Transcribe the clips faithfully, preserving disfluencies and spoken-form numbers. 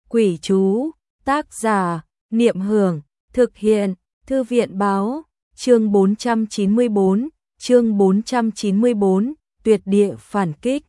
Quỷ chú, tác giả, Niệm Hưởng, thực hiện, Thư viện báo, chương bốn trăm chín mươi tư, chương bốn trăm chín mươi tư, tuyệt địa phản kích.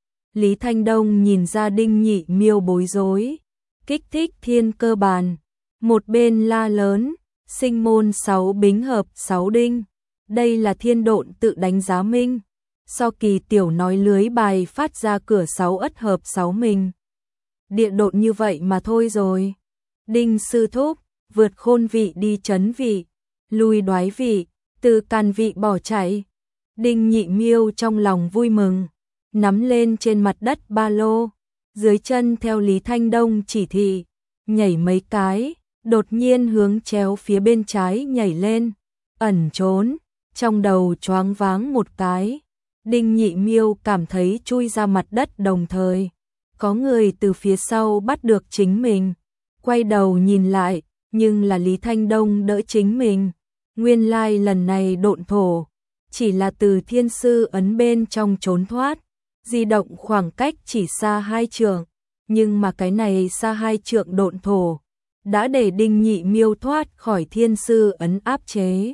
Lý Thanh Đông nhìn ra Đinh Nhị Miêu bối rối, kích thích thiên cơ bàn, một bên la lớn, sinh môn sáu bính hợp sáu đinh, đây là thiên độn tự đánh giá minh, so kỳ tiểu nói lưới bài phát ra cửa sáu ất hợp sáu mình. Địa độn như vậy mà thôi rồi. Đinh sư thúc, vượt khôn vị đi chấn vị, lùi đoái vị, từ càn vị bỏ chạy. Đinh Nhị Miêu trong lòng vui mừng, nắm lên trên mặt đất ba lô, dưới chân theo Lý Thanh Đông chỉ thị, nhảy mấy cái, đột nhiên hướng chéo phía bên trái nhảy lên, ẩn trốn, trong đầu choáng váng một cái. Đinh Nhị Miêu cảm thấy chui ra mặt đất đồng thời. Có người từ phía sau bắt được chính mình, quay đầu nhìn lại, nhưng là Lý Thanh Đông đỡ chính mình. Nguyên lai like lần này độn thổ, chỉ là từ thiên sư ấn bên trong trốn thoát, di động khoảng cách chỉ xa hai trượng, nhưng mà cái này xa hai trượng độn thổ, đã để Đinh Nhị Miêu thoát khỏi thiên sư ấn áp chế.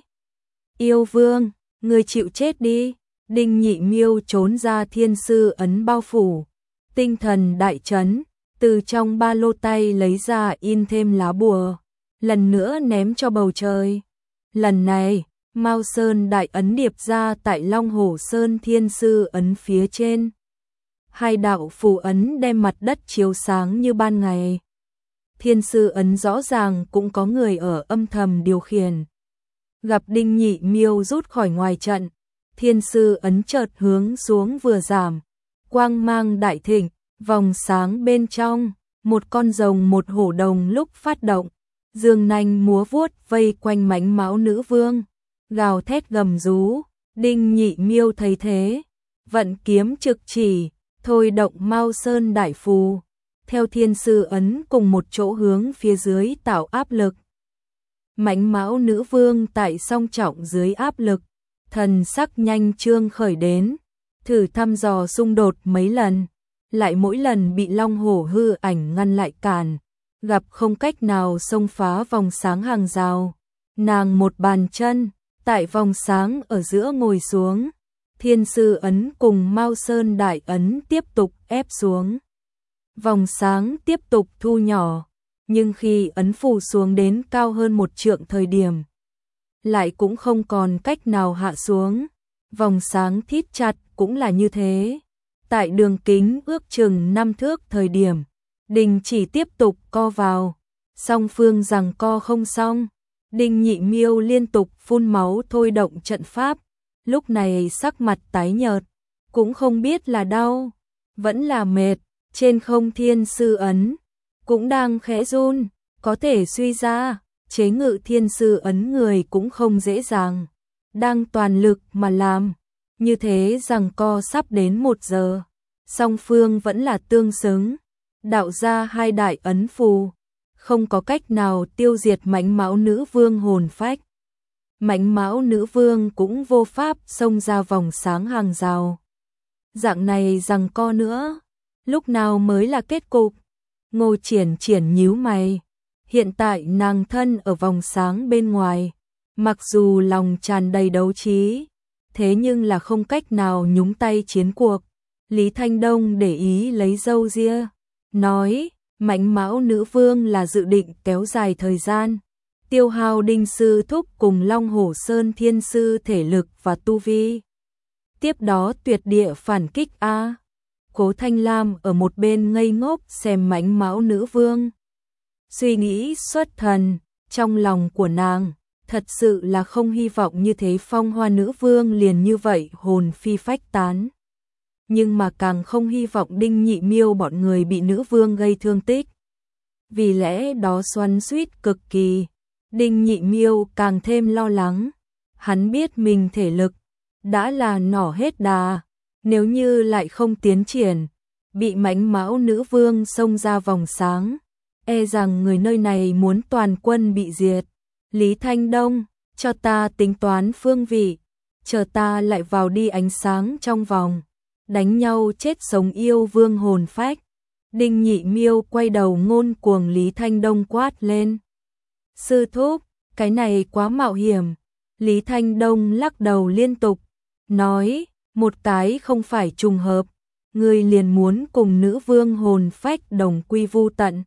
Yêu vương, người chịu chết đi, Đinh Nhị Miêu trốn ra thiên sư ấn bao phủ. Tinh thần đại chấn, từ trong ba lô tay lấy ra in thêm lá bùa, lần nữa ném cho bầu trời. Lần này, Mao Sơn đại ấn điệp ra tại Long Hổ Sơn thiên sư ấn phía trên. Hai đạo phù ấn đem mặt đất chiếu sáng như ban ngày. Thiên sư ấn rõ ràng cũng có người ở âm thầm điều khiển. Gặp Đinh Nhị Miêu rút khỏi ngoài trận, thiên sư ấn chợt hướng xuống vừa giảm. Quang mang đại thịnh, vòng sáng bên trong, một con rồng một hổ đồng lúc phát động, dương nanh múa vuốt vây quanh mãnh mão nữ vương, gào thét gầm rú. Đinh Nhị Miêu thấy thế, vận kiếm trực chỉ, thôi động Mao Sơn đại phù, theo thiên sư ấn cùng một chỗ hướng phía dưới tạo áp lực. Mãnh mão nữ vương tại song trọng dưới áp lực, thần sắc nhanh trương khởi đến. Thử thăm dò xung đột mấy lần, lại mỗi lần bị Long Hổ hư ảnh ngăn lại cản, gặp không cách nào xông phá vòng sáng hàng rào. Nàng một bàn chân, tại vòng sáng ở giữa ngồi xuống, thiên sư ấn cùng Mao Sơn đại ấn tiếp tục ép xuống. Vòng sáng tiếp tục thu nhỏ, nhưng khi ấn phủ xuống đến cao hơn một trượng thời điểm, lại cũng không còn cách nào hạ xuống. Vòng sáng thít chặt cũng là như thế. Tại đường kính ước chừng năm thước thời điểm, đình chỉ tiếp tục co vào, song phương giằng co không xong. Đinh Nhị Miêu liên tục phun máu thôi động trận pháp, lúc này sắc mặt tái nhợt, cũng không biết là đau, vẫn là mệt. Trên không thiên sư ấn, cũng đang khẽ run, có thể suy ra, chế ngự thiên sư ấn người cũng không dễ dàng, đang toàn lực mà làm. Như thế rằng co sắp đến một giờ, song phương vẫn là tương xứng, đạo ra hai đại ấn phù, không có cách nào tiêu diệt mãnh mão nữ vương hồn phách. Mãnh mão nữ vương cũng vô pháp xông ra vòng sáng hàng rào. Dạng này rằng co nữa, lúc nào mới là kết cục? Ngô Triển Triển nhíu mày, hiện tại nàng thân ở vòng sáng bên ngoài, mặc dù lòng tràn đầy đấu trí, thế nhưng là không cách nào nhúng tay chiến cuộc. Lý Thanh Đông để ý lấy râu ria, nói, mãnh mão nữ vương là dự định kéo dài thời gian, tiêu hao Đinh sư thúc cùng Long Hổ Sơn thiên sư thể lực và tu vi. Tiếp đó tuyệt địa phản kích a. Cố Thanh Lam ở một bên ngây ngốc xem mãnh mão nữ vương. Suy nghĩ xuất thần, trong lòng của nàng thật sự là không hy vọng như thế phong hoa nữ vương liền như vậy hồn phi phách tán. Nhưng mà càng không hy vọng Đinh Nhị Miêu bọn người bị nữ vương gây thương tích. Vì lẽ đó xoắn xuýt cực kỳ, Đinh Nhị Miêu càng thêm lo lắng. Hắn biết mình thể lực đã là nỏ hết đà, nếu như lại không tiến triển, bị mãnh mão nữ vương xông ra vòng sáng, e rằng người nơi này muốn toàn quân bị diệt. Lý Thanh Đông, cho ta tính toán phương vị, chờ ta lại vào đi ánh sáng trong vòng, đánh nhau chết sống yêu vương hồn phách. Đinh Nhị Miêu quay đầu ngôn cuồng Lý Thanh Đông quát lên. Sư thúc, cái này quá mạo hiểm. Lý Thanh Đông lắc đầu liên tục, nói, một cái không phải trùng hợp, ngươi liền muốn cùng nữ vương hồn phách đồng quy vu tận.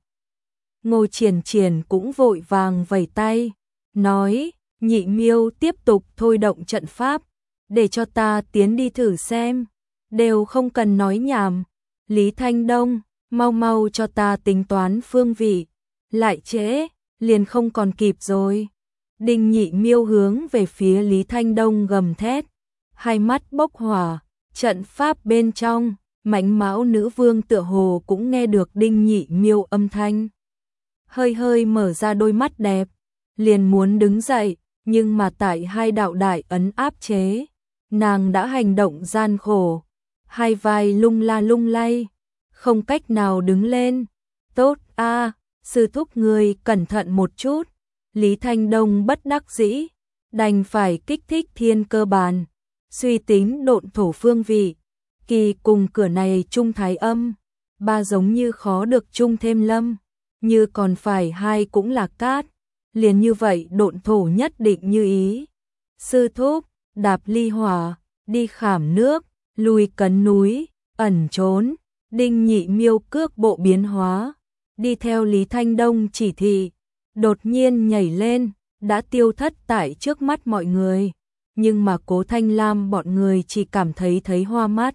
Ngô Triển Triển cũng vội vàng vẩy tay, nói, Nhị Miêu tiếp tục thôi động trận pháp, để cho ta tiến đi thử xem, đều không cần nói nhảm. Lý Thanh Đông, mau mau cho ta tính toán phương vị, lại trễ, liền không còn kịp rồi. Đinh Nhị Miêu hướng về phía Lý Thanh Đông gầm thét, hai mắt bốc hỏa, trận pháp bên trong, Mãnh Mão nữ vương tựa hồ cũng nghe được Đinh Nhị Miêu âm thanh. Hơi hơi mở ra đôi mắt đẹp, liền muốn đứng dậy, nhưng mà tại hai đạo đại ấn áp chế, nàng đã hành động gian khổ, hai vai lung la lung lay, không cách nào đứng lên. Tốt a, sư thúc người cẩn thận một chút. Lý Thanh Đông bất đắc dĩ, đành phải kích thích thiên cơ bàn, suy tính độn thổ phương vị, kỳ cùng cửa này trung thái âm, ba giống như khó được chung thêm lâm, như còn phải hai cũng là cát, liền như vậy độn thổ nhất định như ý. Sư thúc, đạp ly hỏa, đi khảm nước, lùi cấn núi, ẩn trốn, Đinh Nhị Miêu cước bộ biến hóa, đi theo Lý Thanh Đông chỉ thị, đột nhiên nhảy lên, đã tiêu thất tại trước mắt mọi người, nhưng mà Cố Thanh Lam bọn người chỉ cảm thấy thấy hoa mắt.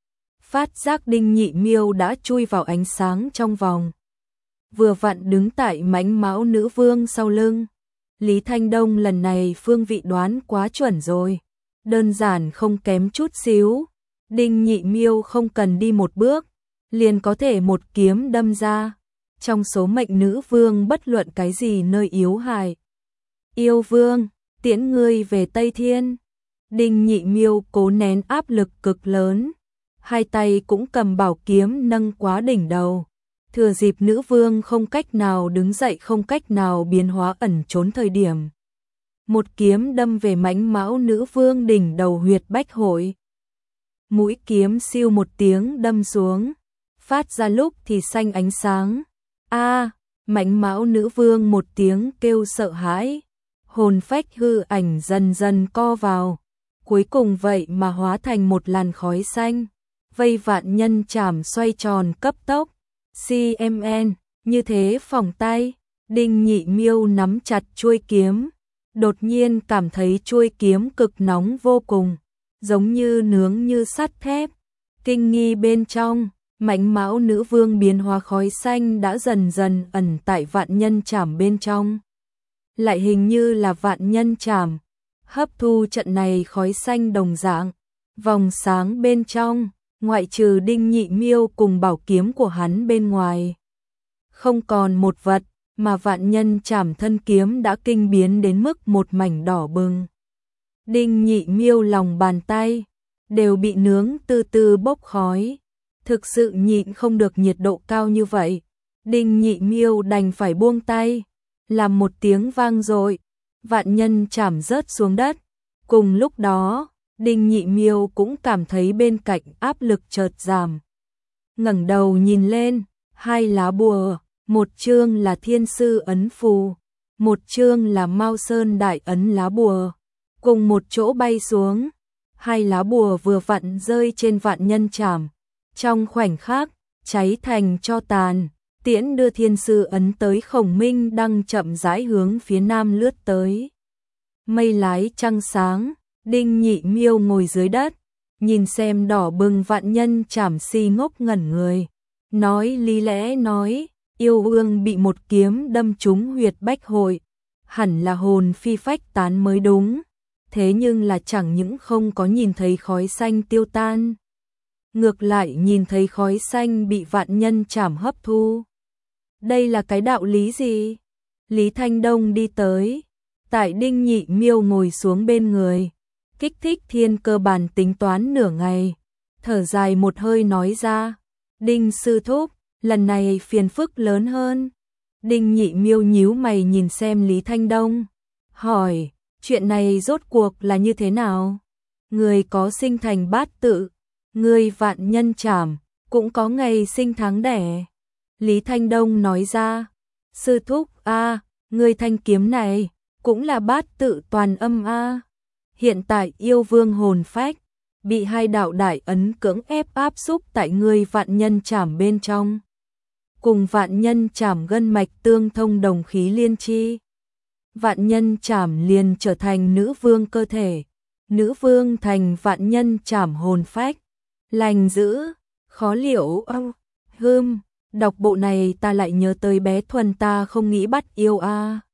Phát giác Đinh Nhị Miêu đã chui vào ánh sáng trong vòng, vừa vặn đứng tại Mãnh Mão nữ vương sau lưng. Lý Thanh Đông lần này phương vị đoán quá chuẩn rồi, đơn giản không kém chút xíu. Đinh Nhị Miêu không cần đi một bước, liền có thể một kiếm đâm ra. Trong số mệnh nữ vương bất luận cái gì nơi yếu hại. Yêu vương, tiễn ngươi về Tây Thiên. Đinh Nhị Miêu cố nén áp lực cực lớn, hai tay cũng cầm bảo kiếm nâng quá đỉnh đầu. Thừa dịp nữ vương không cách nào đứng dậy, không cách nào biến hóa ẩn trốn thời điểm, một kiếm đâm về Mãnh Mão nữ vương đỉnh đầu huyệt bách hội. Mũi kiếm siêu một tiếng đâm xuống, phát ra lúc thì xanh ánh sáng. A, à, Mãnh Mão nữ vương một tiếng kêu sợ hãi, hồn phách hư ảnh dần dần co vào, cuối cùng vậy mà hóa thành một làn khói xanh, vây vạn nhân chảm xoay tròn cấp tốc. xê em en, như thế phòng tay, Đinh Nhị Miêu nắm chặt chuôi kiếm, đột nhiên cảm thấy chuôi kiếm cực nóng vô cùng, giống như nướng như sắt thép. Kinh nghi bên trong, Mãnh Mão nữ vương biến hóa khói xanh đã dần dần ẩn tại vạn nhân chảm bên trong. Lại hình như là vạn nhân chảm hấp thu trận này khói xanh đồng dạng, vòng sáng bên trong, ngoại trừ Đinh Nhị Miêu cùng bảo kiếm của hắn bên ngoài, không còn một vật, mà vạn nhân chảm thân kiếm đã kinh biến đến mức một mảnh đỏ bừng. Đinh Nhị Miêu lòng bàn tay đều bị nướng từ từ bốc khói, thực sự nhịn không được nhiệt độ cao như vậy. Đinh Nhị Miêu đành phải buông tay, làm một tiếng vang dội, vạn nhân chảm rớt xuống đất. Cùng lúc đó, Đinh Nhị Miêu cũng cảm thấy bên cạnh áp lực chợt giảm. Ngẩng đầu nhìn lên, hai lá bùa, một chương là Thiên Sư ấn phù, một chương là Mao Sơn đại ấn lá bùa, cùng một chỗ bay xuống. Hai lá bùa vừa vặn rơi trên vạn nhân chảm, trong khoảnh khắc cháy thành tro tàn, tiễn đưa Thiên Sư ấn tới Khổng Minh đang chậm rãi hướng phía nam lướt tới. Mây lái trăng sáng, Đinh Nhị Miêu ngồi dưới đất, nhìn xem đỏ bừng vạn nhân chảm, si ngốc ngẩn người, nói lý lẽ nói, yêu vương bị một kiếm đâm trúng huyệt bách hội, hẳn là hồn phi phách tán mới đúng, thế nhưng là chẳng những không có nhìn thấy khói xanh tiêu tan, ngược lại nhìn thấy khói xanh bị vạn nhân chảm hấp thu. Đây là cái đạo lý gì? Lý Thanh Đông đi tới, tại Đinh Nhị Miêu ngồi xuống bên người, kích thích thiên cơ bàn tính toán nửa ngày, thở dài một hơi nói ra, Đinh sư thúc, lần này phiền phức lớn hơn. Đinh Nhị Miêu nhíu mày nhìn xem Lý Thanh Đông, hỏi, chuyện này rốt cuộc là như thế nào? Người có sinh thành bát tự, người vạn nhân chảm, cũng có ngày sinh tháng đẻ, Lý Thanh Đông nói ra, sư thúc a, người thanh kiếm này cũng là bát tự toàn âm a. Hiện tại yêu vương hồn phách bị hai đạo đại ấn cưỡng ép áp xúc tại người vạn nhân trảm bên trong. Cùng vạn nhân trảm gân mạch tương thông đồng khí liên chi. Vạn nhân trảm liền trở thành nữ vương cơ thể, nữ vương thành vạn nhân trảm hồn phách. Lành dữ, khó liệu, âu, hưm, đọc bộ này ta lại nhớ tới bé Thuần ta không nghĩ bắt yêu a.